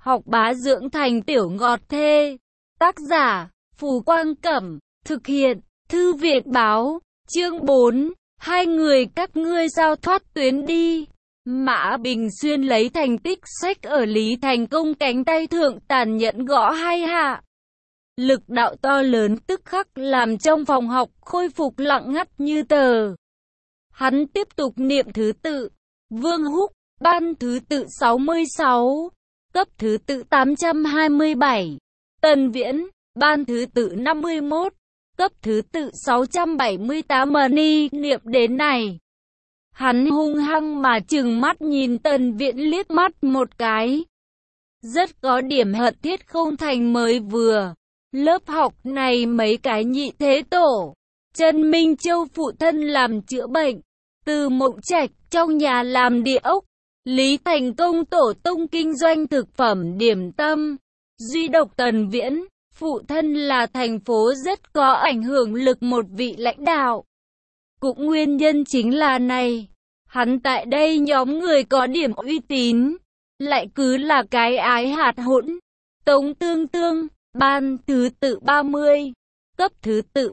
Học bá dưỡng thành tiểu ngọt thê. Tác giả, Phù Quang Cẩm. Thực hiện, Thư viện Báo. Chương 4. Hai người các ngươi sao thoát tuyến đi. Mã Bình Xuyên lấy thành tích sách ở Lý Thành Công cánh tay thượng tàn nhẫn gõ hai hạ. Lực đạo to lớn tức khắc làm trong phòng học khôi phục lặng ngắt như tờ. Hắn tiếp tục niệm thứ tự. Vương Húc, ban thứ tự 66, cấp thứ tự 827. Tần Viễn, ban thứ tự 51, cấp thứ tự 678. Ni niệm đến này, hắn hung hăng mà trừng mắt nhìn Tần Viễn liếc mắt một cái. Rất có điểm hận thiết không thành mới vừa. Lớp học này mấy cái nhị thế tổ, Trần Minh Châu phụ thân làm chữa bệnh, Từ Mộng Trạch trong nhà làm địa ốc, Lý Thành Công tổ tông kinh doanh thực phẩm điểm tâm, duy độc Tần Viễn, phụ thân là thành phố rất có ảnh hưởng lực một vị lãnh đạo. Cũng nguyên nhân chính là này, hắn tại đây nhóm người có điểm uy tín, lại cứ là cái ái hạt hỗn. Tống Tương Tương, ban thứ tự 30, cấp thứ tự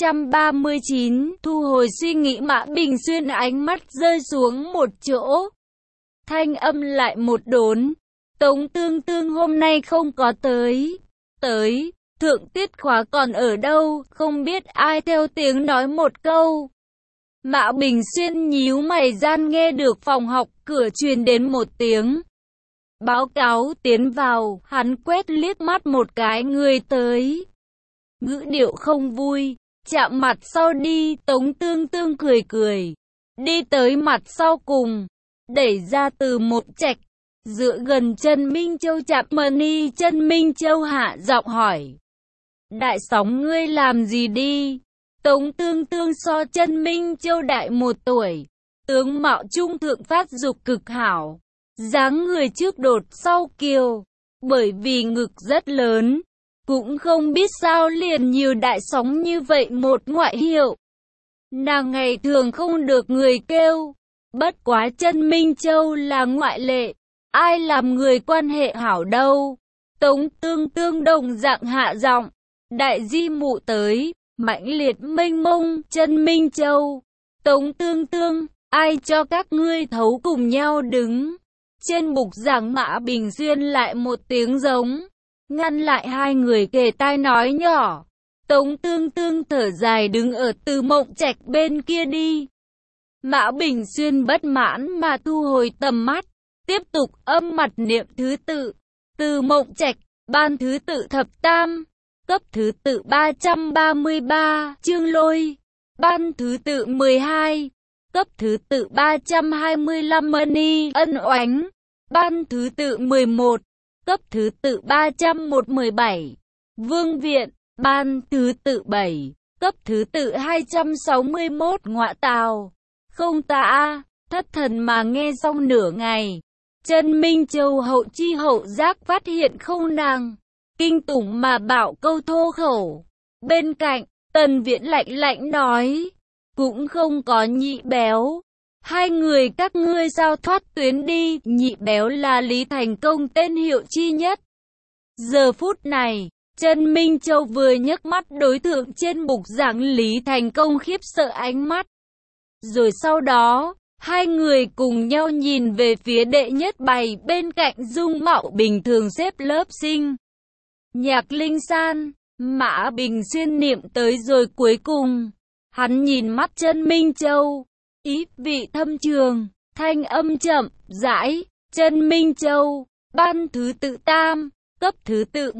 439, thu hồi suy nghĩ Mã Bình Xuyên ánh mắt rơi xuống một chỗ. Thanh âm lại một đốn, Tống Tương Tương hôm nay không có tới, thượng tiết khóa còn ở đâu, không biết ai theo tiếng nói một câu. Mã Bình Xuyên nhíu mày gian nghe được phòng học cửa truyền đến một tiếng báo cáo tiến vào, hắn quét liếc mắt một cái người tới. Ngữ điệu không vui, chạm mặt sau đi. Tống Tương Tương cười cười, đi tới mặt sau cùng, đẩy ra Từ Mộng Trạch, dựa gần Trần Minh Châu chạm Ni. Trần Minh Châu hạ giọng hỏi, đại sóng ngươi làm gì đi? Tống Tương Tương so Trần Minh Châu đại 1 tuổi, tướng mạo trung thượng phát dục cực hảo, dáng người trước đột sau kiều, bởi vì ngực rất lớn, cũng không biết sao liền nhiều đại sóng như vậy một ngoại hiệu. Nàng ngày thường không được người kêu, bất quá Trần Minh Châu là ngoại lệ, ai làm người quan hệ hảo đâu. Tống Tương Tương đồng dạng hạ giọng, đại di mụ tới, mãnh liệt mênh mông. Trần Minh Châu, Tống Tương Tương, ai cho các ngươi thấu cùng nhau đứng. Trên bục giảng Mã Bình Xuyên lại một tiếng giống, ngăn lại hai người kề tai nói nhỏ. Tống Tương Tương thở dài đứng ở Từ Mộng Trạch bên kia đi. Mã Bình Xuyên bất mãn mà thu hồi tầm mắt, tiếp tục âm mặt niệm thứ tự. Từ Mộng Trạch, ban thứ tự thập tam, cấp thứ tự 333. Trương Lôi, ban thứ tự 12, cấp thứ tự 325. Ni Ân Oánh, ban thứ tự 11, cấp thứ tự 317. Vương Viện, ban thứ tự 7, cấp thứ tự 261. Ngoại tào, không tạ, thất thần mà nghe xong nửa ngày. Trần Minh Châu hậu chi hậu giác phát hiện không nàng, kinh tủng mà bảo câu thô khẩu. Bên cạnh, Tần Viễn lạnh lạnh nói, cũng không có Nhị Béo. Hai người các ngươi sao thoát tuyến đi. Nhị Béo là Lý Thành Công tên hiệu chi nhất. Giờ phút này, Trần Minh Châu vừa nhấc mắt đối tượng trên bục giảng Lý Thành Công khiếp sợ ánh mắt. Rồi sau đó, hai người cùng nhau nhìn về phía đệ nhất bày bên cạnh dung mạo bình thường xếp lớp sinh. Nhạc Linh San, Mã Bình Xuyên niệm tới rồi cuối cùng. Hắn nhìn mắt Trần Minh Châu, ý vị thâm trường, thanh âm chậm, rãi. Trần Minh Châu, ban thứ tự tam, cấp thứ tự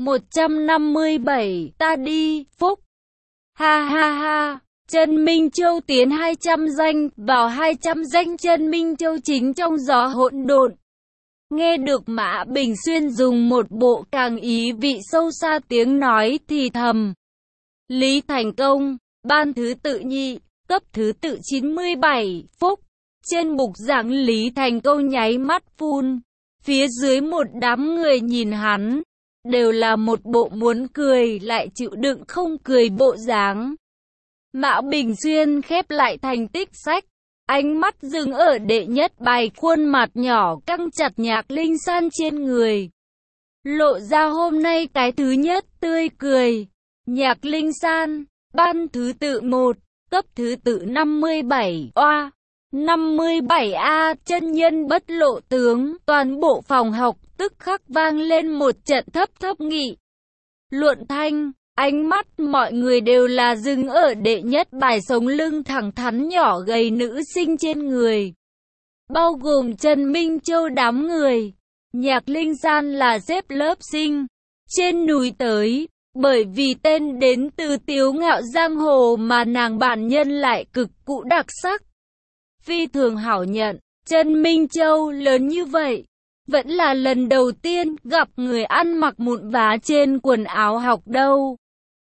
157. Ta đi, Phúc. Ha ha ha. Trần Minh Châu tiến 200 danh, vào 200 danh Trần Minh Châu chính trong gió hỗn độn. Nghe được Mã Bình Xuyên dùng một bộ càng ý vị sâu xa tiếng nói thì thầm. Lý Thành Công, ban thứ tự nhị, cấp thứ tự 97. Phúc. Trên bục giảng Lý Thành Công nháy mắt phun. Phía dưới một đám người nhìn hắn, đều là một bộ muốn cười lại chịu đựng không cười bộ dáng. Mã Bình Xuyên khép lại thành tích sách, ánh mắt dừng ở đệ nhất bài, khuôn mặt nhỏ căng chặt Nhạc Linh San trên người. lộ ra hôm nay cái thứ nhất tươi cười. Nhạc Linh San, ban thứ tự 1, cấp thứ tự 57, oa. 57A, chân nhân bất lộ tướng, toàn bộ phòng học tức khắc vang lên một trận thấp thấp nghị luận thanh, ánh mắt mọi người đều là dừng ở đệ nhất bài sống lưng thẳng thắn nhỏ gầy nữ sinh trên người, bao gồm Trần Minh Châu đám người. Nhạc Linh San là xếp lớp sinh trên núi tới, bởi vì tên đến từ Tiếu Ngạo Giang Hồ mà nàng bản nhân lại cực cụ đặc sắc. Phi thường hảo nhận, Trần Minh Châu lớn như vậy, vẫn là lần đầu tiên gặp người ăn mặc mụn vá trên quần áo học đâu.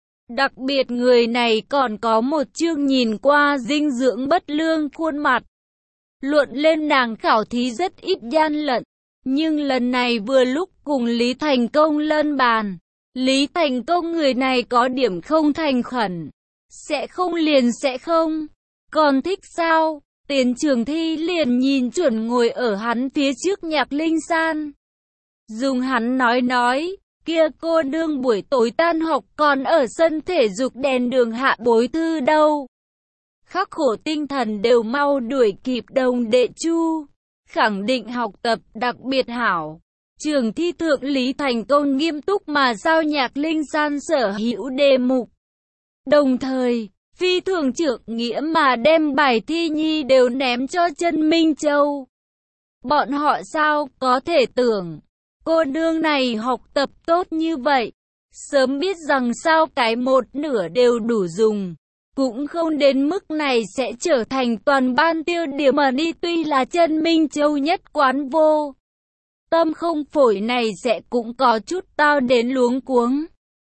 Đặc biệt người này còn có một chương nhìn qua dinh dưỡng bất lương khuôn mặt. Luận lên nàng khảo thí rất ít gian lận, nhưng lần này vừa lúc cùng Lý Thành Công lân bàn. Lý Thành Công người này có điểm không thành khẩn, sẽ không liền sẽ không, còn thích sao? Tiền Trường Thi liền nhìn chuẩn ngồi ở hắn phía trước Nhạc Linh San. Dùng hắn nói, kia cô nương buổi tối tan học còn ở sân thể dục đèn đường hạ bối thư đâu. Khắc khổ tinh thần đều mau đuổi kịp đồng đệ Chu, khẳng định học tập đặc biệt hảo. Trường thi thượng Lý Thành Công nghiêm túc mà giao Nhạc Linh San sở hữu đề mục. Đồng thời, phi thường trưởng nghĩa mà đem bài thi nhi đều ném cho Trần Minh Châu. Bọn họ sao có thể tưởng, cô nương này học tập tốt như vậy, sớm biết rằng sao cái một nửa đều đủ dùng, cũng không đến mức này sẽ trở thành toàn ban tiêu điểm mà đi. Tuy là Trần Minh Châu nhất quán vô tâm không phổi này sẽ cũng có chút tao đến luống cuống.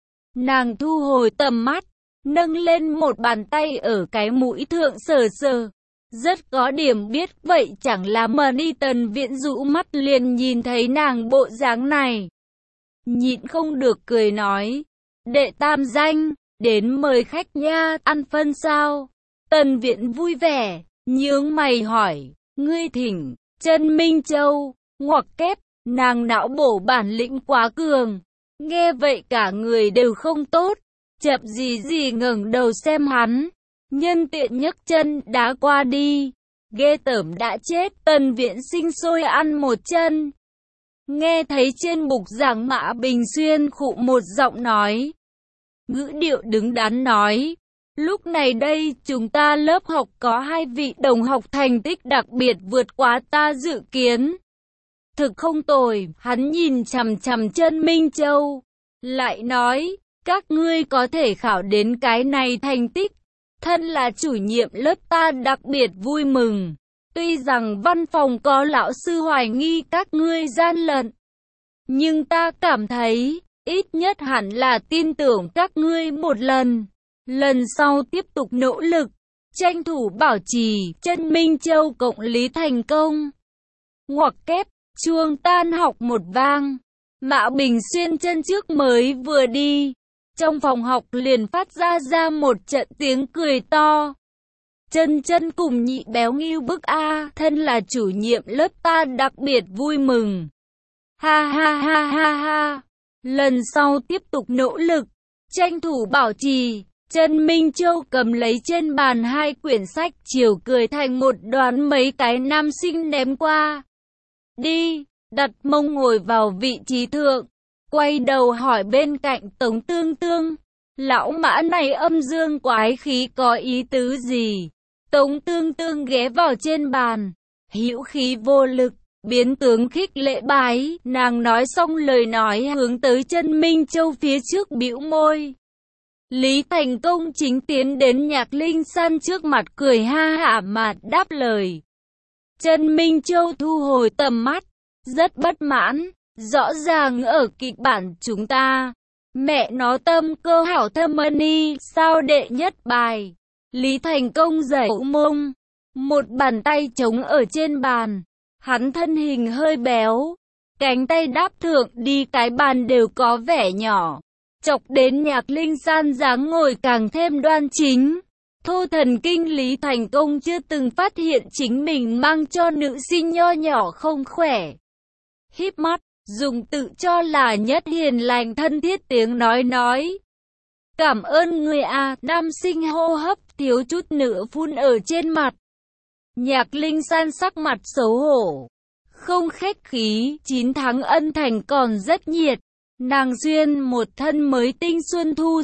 Nàng thu hồi tầm mắt, nâng lên một bàn tay ở cái mũi thượng sờ sờ. Rất có điểm biết vậy chẳng là mà đi. Tần Viễn rũ mắt liền nhìn thấy nàng bộ dáng này, nhịn không được cười nói, đệ tam danh, đến mời khách nha, ăn phân sao? Tần Viễn vui vẻ, nhướng mày hỏi, ngươi thỉnh. Trần Minh Châu, ngoặc kép, nàng não bổ bản lĩnh quá cường. Nghe vậy cả người đều không tốt, chậm gì ngẩng đầu xem hắn, nhân tiện nhấc chân đá qua đi. Ghê tởm đã chết. Tần Viễn sinh sôi ăn một chân. Nghe thấy trên bục giảng Mã Bình Xuyên khụ một giọng nói, ngữ điệu đứng đắn nói, lúc này đây chúng ta lớp học có 2 vị đồng học thành tích đặc biệt vượt quá ta dự kiến. Thực không tồi. Hắn nhìn chằm chằm Trần Minh Châu, lại nói, các ngươi có thể khảo đến cái này thành tích, thân là chủ nhiệm lớp ta đặc biệt vui mừng. Tuy rằng văn phòng có lão sư hoài nghi các ngươi gian lận, nhưng ta cảm thấy, ít nhất hẳn là tin tưởng các ngươi một lần. Lần sau tiếp tục nỗ lực, tranh thủ bảo trì. Trần Minh Châu cộng Lý Thành Công. Ngoặc kép, chuông tan học một vang. Mã Bình Xuyên chân trước mới vừa đi, trong phòng học liền phát ra một trận tiếng cười to. Chân cùng nhị béo ngưu bức a, thân là chủ nhiệm lớp ta đặc biệt vui mừng. Ha ha ha ha ha. Lần sau tiếp tục nỗ lực, tranh thủ bảo trì. Trần Minh Châu cầm lấy trên bàn 2 quyển sách, chiều cười thành một đoàn mấy cái nam sinh ném qua. Đi, đặt mông ngồi vào vị trí thượng, quay đầu hỏi bên cạnh Tống Tương Tương, lão Mã này âm dương quái khí có ý tứ gì? Tống Tương Tương ghé vào trên bàn, hữu khí vô lực, biến tướng khích lệ bái. Nàng nói xong lời nói hướng tới Trần Minh Châu phía trước bĩu môi. Lý Thành Công chính tiến đến Nhạc Linh San trước mặt cười ha hả mà đáp lời. Trần Minh Châu thu hồi tầm mắt, rất bất mãn, rõ ràng ở kịch bản chúng ta. Mẹ nó tâm cơ hảo thâm money, sao đệ nhất bài. Lý Thành Công giãy mông, một bàn tay trống ở trên bàn. Hắn thân hình hơi béo, cánh tay đáp thượng đi cái bàn đều có vẻ nhỏ, chọc đến Nhạc Linh San dáng ngồi càng thêm đoan chính. Thô thần kinh Lý Thành Công chưa từng phát hiện chính mình mang cho nữ sinh nho nhỏ không khỏe. Híp mắt, dùng tự cho là nhất hiền lành thân thiết tiếng nói. Cảm ơn người à, nam sinh hô hấp thiếu chút nữa phun ở trên mặt. Nhạc Linh San sắc mặt xấu hổ, không khách khí, 9 tháng ân thành còn rất nhiệt. Nàng xuyên một thân mới tinh xuân thu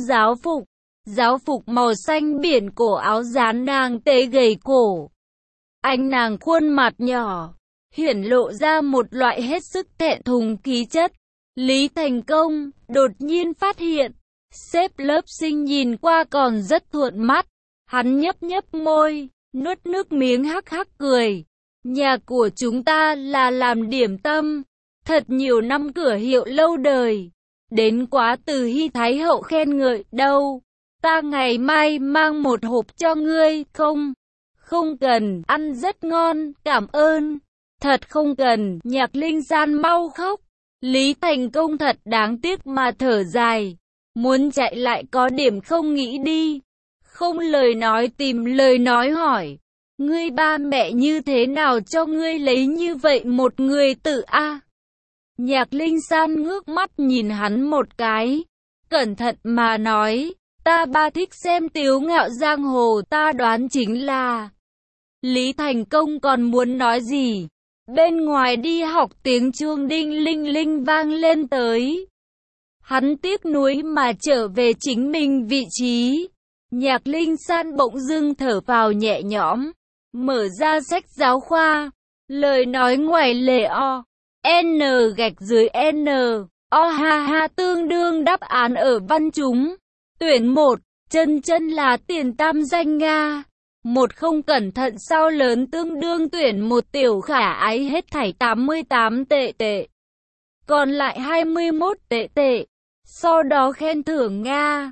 giáo phục màu xanh biển, cổ áo dán nàng tế gầy cổ. Anh nàng khuôn mặt nhỏ, hiển lộ ra một loại hết sức thẹn thùng khí chất. Lý Thành Công đột nhiên phát hiện, xếp lớp sinh nhìn qua còn rất thuận mắt. Hắn nhấp môi, nuốt nước miếng hắc hắc cười. Nhà của chúng ta là làm điểm tâm, thật nhiều năm cửa hiệu lâu đời. Đến quá từ Hy Thái Hậu khen ngợi đâu. Ta ngày mai mang một hộp cho ngươi, không cần, ăn rất ngon, cảm ơn. Thật không cần, Nhạc Linh San mau khóc. Lý Thành Công thật đáng tiếc mà thở dài. Muốn chạy lại có điểm không nghĩ đi. Không lời nói tìm lời nói hỏi. Ngươi ba mẹ như thế nào cho ngươi lấy như vậy một người tự a? Nhạc Linh San ngước mắt nhìn hắn một cái. Cẩn thận mà nói. Ta ba thích xem Tiếu Ngạo Giang Hồ, ta đoán chính là... Lý Thành Công còn muốn nói gì? Bên ngoài đi học tiếng chuông đinh linh linh vang lên tới. Hắn tiếc nuối mà trở về chính mình vị trí. Nhạc Linh San bỗng dưng thở vào nhẹ nhõm, mở ra sách giáo khoa. Lời nói ngoài lề o, n gạch dưới n, o ha ha tương đương đáp án ở văn chúng. Tuyển 1, chân là tiền tam danh Nga. Một không cẩn thận sao lớn tương đương tuyển một tiểu khả ái hết thảy 88 tệ. Còn lại 21 tệ. Sau đó khen thưởng Nga.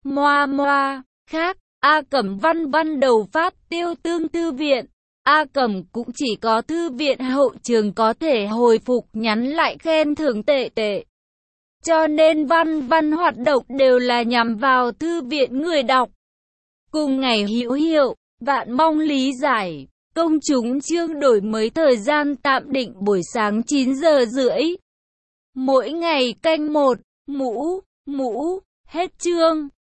Moa. Khác, A Cẩm văn đầu phát tiêu tương thư viện. A Cẩm cũng chỉ có thư viện hậu trường có thể hồi phục nhắn lại khen thưởng tệ. Cho nên văn hoạt động đều là nhằm vào thư viện người đọc. Cùng ngày hữu hiệu, vạn mong lý giải. Công chúng chương đổi mới thời gian tạm định buổi sáng 9 giờ rưỡi. Mỗi ngày canh 1, mũ, hết chương.